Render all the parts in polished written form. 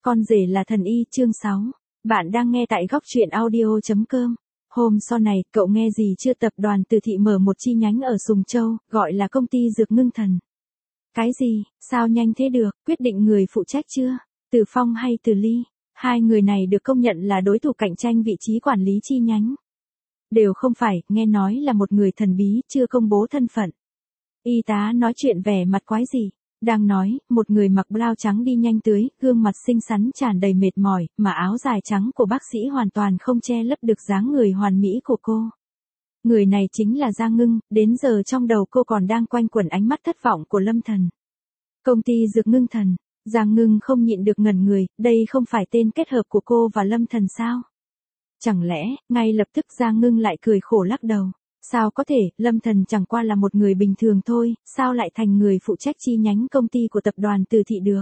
Con rể là thần y chương 6. Bạn đang nghe tại góc truyện audio.com. Hôm sau này, cậu nghe gì chưa? Tập đoàn Từ Thị mở một chi nhánh ở Sùng Châu, gọi là công ty Dược Ngưng Thần. Cái gì? Sao nhanh thế được? Quyết định người phụ trách chưa? Từ Phong hay Từ Ly? Hai người này được công nhận là đối thủ cạnh tranh vị trí quản lý chi nhánh. Đều không phải, nghe nói là một người thần bí, chưa công bố thân phận. Y tá nói chuyện vẻ mặt quái gì? Đang nói, một người mặc blau trắng đi nhanh tới, gương mặt xinh xắn tràn đầy mệt mỏi, mà áo dài trắng của bác sĩ hoàn toàn không che lấp được dáng người hoàn mỹ của cô. Người này chính là Giang Ngưng, đến giờ trong đầu cô còn đang quanh quẩn ánh mắt thất vọng của Lâm Thần. Công ty Dược Ngưng Thần, Giang Ngưng không nhịn được ngẩn người, đây không phải tên kết hợp của cô và Lâm Thần sao? Chẳng lẽ, ngay lập tức Giang Ngưng lại cười khổ lắc đầu. Sao có thể, Lâm Thần chẳng qua là một người bình thường thôi, sao lại thành người phụ trách chi nhánh công ty của tập đoàn Từ Thị được?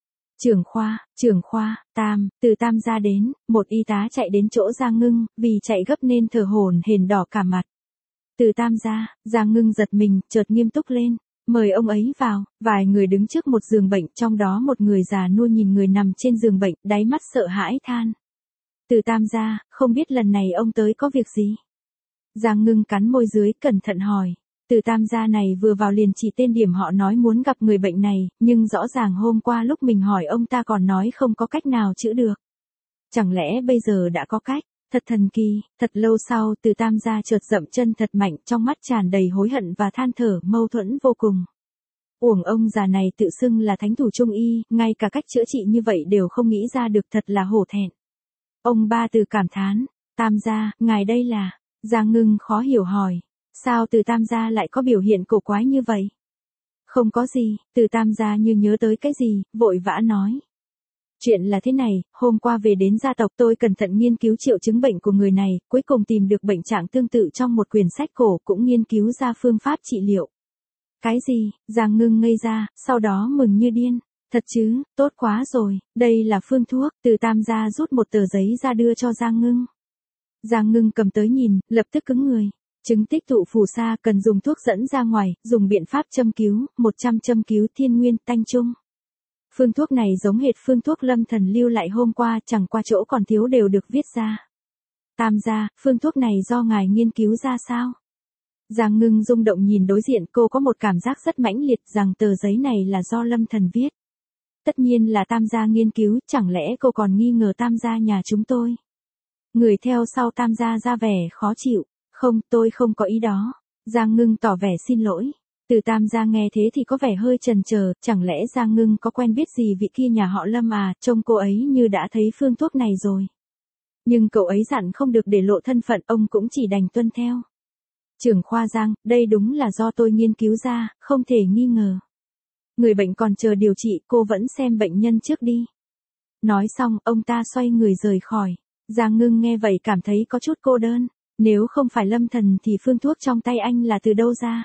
Trưởng khoa, Từ Tam ra đến, một y tá chạy đến chỗ Giang Ngưng, vì chạy gấp nên thở hổn hển đỏ cả mặt. Từ Tam ra, Giang Ngưng giật mình, chợt nghiêm túc lên, mời ông ấy vào. Vài người đứng trước một giường bệnh, trong đó một người già nua nhìn người nằm trên giường bệnh, đáy mắt sợ hãi than. Từ Tam ra, không biết lần này ông tới có việc gì? Giang Ngưng cắn môi dưới, cẩn thận hỏi. Từ Tam gia này vừa vào liền chỉ tên điểm họ nói muốn gặp người bệnh này, nhưng rõ ràng hôm qua lúc mình hỏi ông ta còn nói không có cách nào chữa được. Chẳng lẽ bây giờ đã có cách? Thật thần kỳ. Thật lâu sau, Từ Tam gia chợt dậm chân thật mạnh, trong mắt tràn đầy hối hận và than thở, mâu thuẫn vô cùng. Uổng ông già này tự xưng là thánh thủ trung y, ngay cả cách chữa trị như vậy đều không nghĩ ra được, thật là hổ thẹn. Ông ba Từ cảm thán. Tam gia, ngài đây là... Giang Ngưng khó hiểu hỏi, sao Từ Tam gia lại có biểu hiện cổ quái như vậy? Không có gì, Từ Tam gia như nhớ tới cái gì, vội vã nói. Chuyện là thế này, hôm qua về đến gia tộc tôi cẩn thận nghiên cứu triệu chứng bệnh của người này, cuối cùng tìm được bệnh trạng tương tự trong một quyển sách cổ, cũng nghiên cứu ra phương pháp trị liệu. Cái gì? Giang Ngưng ngây ra, sau đó mừng như điên. Thật chứ, tốt quá rồi, đây là phương thuốc. Từ Tam gia rút một tờ giấy ra đưa cho Giang Ngưng. Giang Ngưng cầm tới nhìn, lập tức cứng người. Chứng tích tụ phù sa cần dùng thuốc dẫn ra ngoài, dùng biện pháp châm cứu, 100 châm cứu thiên nguyên tanh trung. Phương thuốc này giống hệt phương thuốc Lâm Thần lưu lại hôm qua, chẳng qua chỗ còn thiếu đều được viết ra. Tam gia, phương thuốc này do ngài nghiên cứu ra sao? Giang Ngưng rung động nhìn đối diện, cô có một cảm giác rất mãnh liệt rằng tờ giấy này là do Lâm Thần viết. Tất nhiên là Tam gia nghiên cứu, chẳng lẽ cô còn nghi ngờ Tam gia nhà chúng tôi? Người theo sau Tam gia ra vẻ khó chịu. Không, tôi không có ý đó. Giang Ngưng tỏ vẻ xin lỗi. Từ Tam gia nghe thế thì có vẻ hơi chần chờ, chẳng lẽ Giang Ngưng có quen biết gì vị kia nhà họ Lâm à, trông cô ấy như đã thấy phương thuốc này rồi. Nhưng cậu ấy dặn không được để lộ thân phận, ông cũng chỉ đành tuân theo. Trưởng khoa Giang, đây đúng là do tôi nghiên cứu ra, không thể nghi ngờ. Người bệnh còn chờ điều trị, cô vẫn xem bệnh nhân trước đi. Nói xong, ông ta xoay người rời khỏi. Giang Ngưng nghe vậy cảm thấy có chút cô đơn. Nếu không phải Lâm Thần thì phương thuốc trong tay anh là từ đâu ra?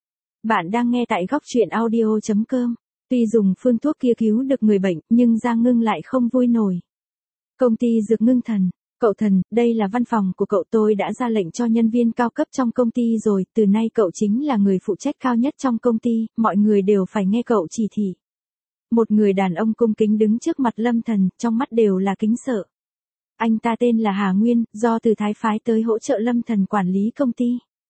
Bạn đang nghe tại góc truyện audio.com. Tuy dùng phương thuốc kia cứu được người bệnh, nhưng Giang Ngưng lại không vui nổi. Công ty Dược Ngưng Thần. Cậu Thần, đây là văn phòng của cậu, tôi đã ra lệnh cho nhân viên cao cấp trong công ty rồi, từ nay cậu chính là người phụ trách cao nhất trong công ty, mọi người đều phải nghe cậu chỉ thị. Một người đàn ông cung kính đứng trước mặt Lâm Thần, trong mắt đều là kính sợ. Anh ta tên là Hà Nguyên, do Từ Thái phái tới hỗ trợ Lâm Thần quản lý công ty.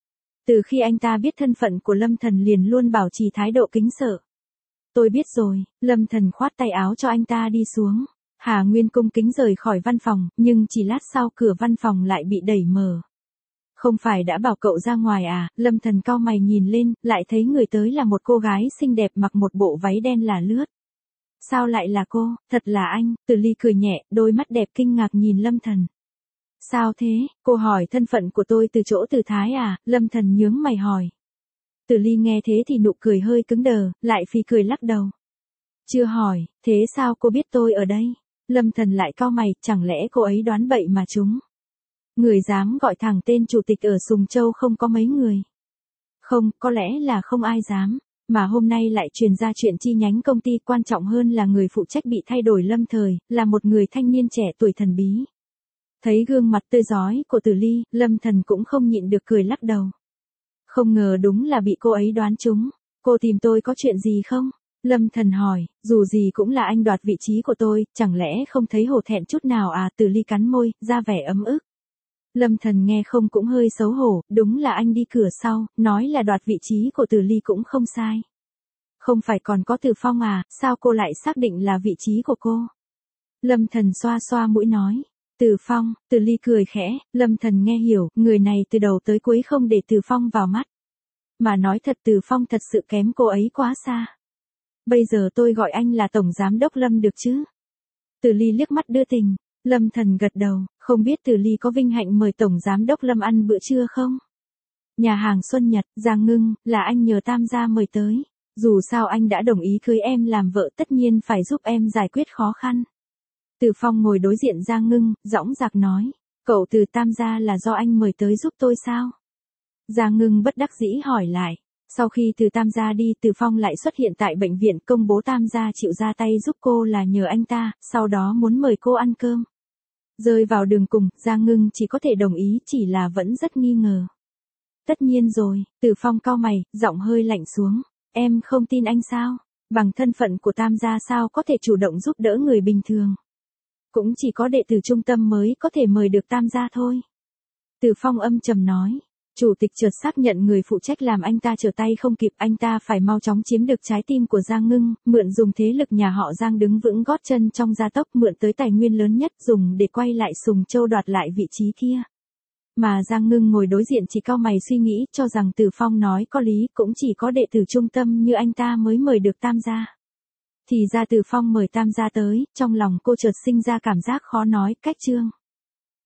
Từ khi anh ta biết thân phận của Lâm Thần liền luôn bảo trì thái độ kính sợ. Tôi biết rồi, Lâm Thần khoát tay áo cho anh ta đi xuống. Hà Nguyên cung kính rời khỏi văn phòng, nhưng chỉ lát sau cửa văn phòng lại bị đẩy mở. Không phải đã bảo cậu ra ngoài à? Lâm Thần cau mày nhìn lên, lại thấy người tới là một cô gái xinh đẹp mặc một bộ váy đen là lướt. Sao lại là cô? Thật là anh. Từ Ly cười nhẹ, đôi mắt đẹp kinh ngạc nhìn Lâm Thần. Sao thế? Cô hỏi thân phận của tôi từ chỗ Từ Thái à? Lâm Thần nhướng mày hỏi. Từ Ly nghe thế thì nụ cười hơi cứng đờ, lại phì cười lắc đầu. Chưa hỏi, thế sao cô biết tôi ở đây? Lâm Thần lại cau mày, chẳng lẽ cô ấy đoán bậy mà chúng? Người dám gọi thẳng tên chủ tịch ở Sùng Châu không có mấy người. Không, có lẽ là không ai dám. Mà hôm nay lại truyền ra chuyện chi nhánh công ty, quan trọng hơn là người phụ trách bị thay đổi lâm thời, là một người thanh niên trẻ tuổi thần bí. Thấy gương mặt tươi rói của Từ Ly, Lâm Thần cũng không nhịn được cười lắc đầu. Không ngờ đúng là bị cô ấy đoán trúng. Cô tìm tôi có chuyện gì không? Lâm Thần hỏi, dù gì cũng là anh đoạt vị trí của tôi, chẳng lẽ không thấy hổ thẹn chút nào à? Từ Ly cắn môi, ra vẻ ấm ức. Lâm Thần nghe không cũng hơi xấu hổ, đúng là anh đi cửa sau, nói là đoạt vị trí của Từ Ly cũng không sai. Không phải còn có Từ Phong à, sao cô lại xác định là vị trí của cô? Lâm Thần xoa xoa mũi nói. Từ Phong, Từ Ly cười khẽ, Lâm Thần nghe hiểu, người này từ đầu tới cuối không để Từ Phong vào mắt. Mà nói thật Từ Phong thật sự kém cô ấy quá xa. Bây giờ tôi gọi anh là Tổng Giám đốc Lâm được chứ? Từ Ly liếc mắt đưa tình, Lâm Thần gật đầu, không biết Từ Ly có vinh hạnh mời Tổng Giám đốc Lâm ăn bữa trưa không? Nhà hàng Xuân Nhật, Giang Ngưng, là anh nhờ Tam gia mời tới. Dù sao anh đã đồng ý cưới em làm vợ tất nhiên phải giúp em giải quyết khó khăn. Từ Phong ngồi đối diện Giang Ngưng, dõng dạc nói. Cậu Từ Tam gia là do anh mời tới giúp tôi sao? Giang Ngưng bất đắc dĩ hỏi lại. Sau khi Từ Tam gia đi, Từ Phong lại xuất hiện tại bệnh viện công bố Tam gia chịu ra tay giúp cô là nhờ anh ta, sau đó muốn mời cô ăn cơm. Rơi vào đường cùng, Giang Ngưng chỉ có thể đồng ý, chỉ là vẫn rất nghi ngờ. Tất nhiên rồi, Từ Phong cau mày, giọng hơi lạnh xuống. Em không tin anh sao? Bằng thân phận của Tam gia sao có thể chủ động giúp đỡ người bình thường? Cũng chỉ có đệ tử trung tâm mới có thể mời được Tam gia thôi. Từ Phong âm trầm nói. Chủ tịch chợt xác nhận người phụ trách làm anh ta trở tay không kịp, anh ta phải mau chóng chiếm được trái tim của Giang Ngưng, mượn dùng thế lực nhà họ Giang đứng vững gót chân trong gia tốc, mượn tới tài nguyên lớn nhất dùng để quay lại Sùng Châu đoạt lại vị trí kia. Mà Giang Ngưng ngồi đối diện chỉ cau mày suy nghĩ, cho rằng Từ Phong nói có lý, cũng chỉ có đệ tử trung tâm như anh ta mới mời được Tam gia. Thì ra Từ Phong mời Tam gia tới, trong lòng cô chợt sinh ra cảm giác khó nói cách chương.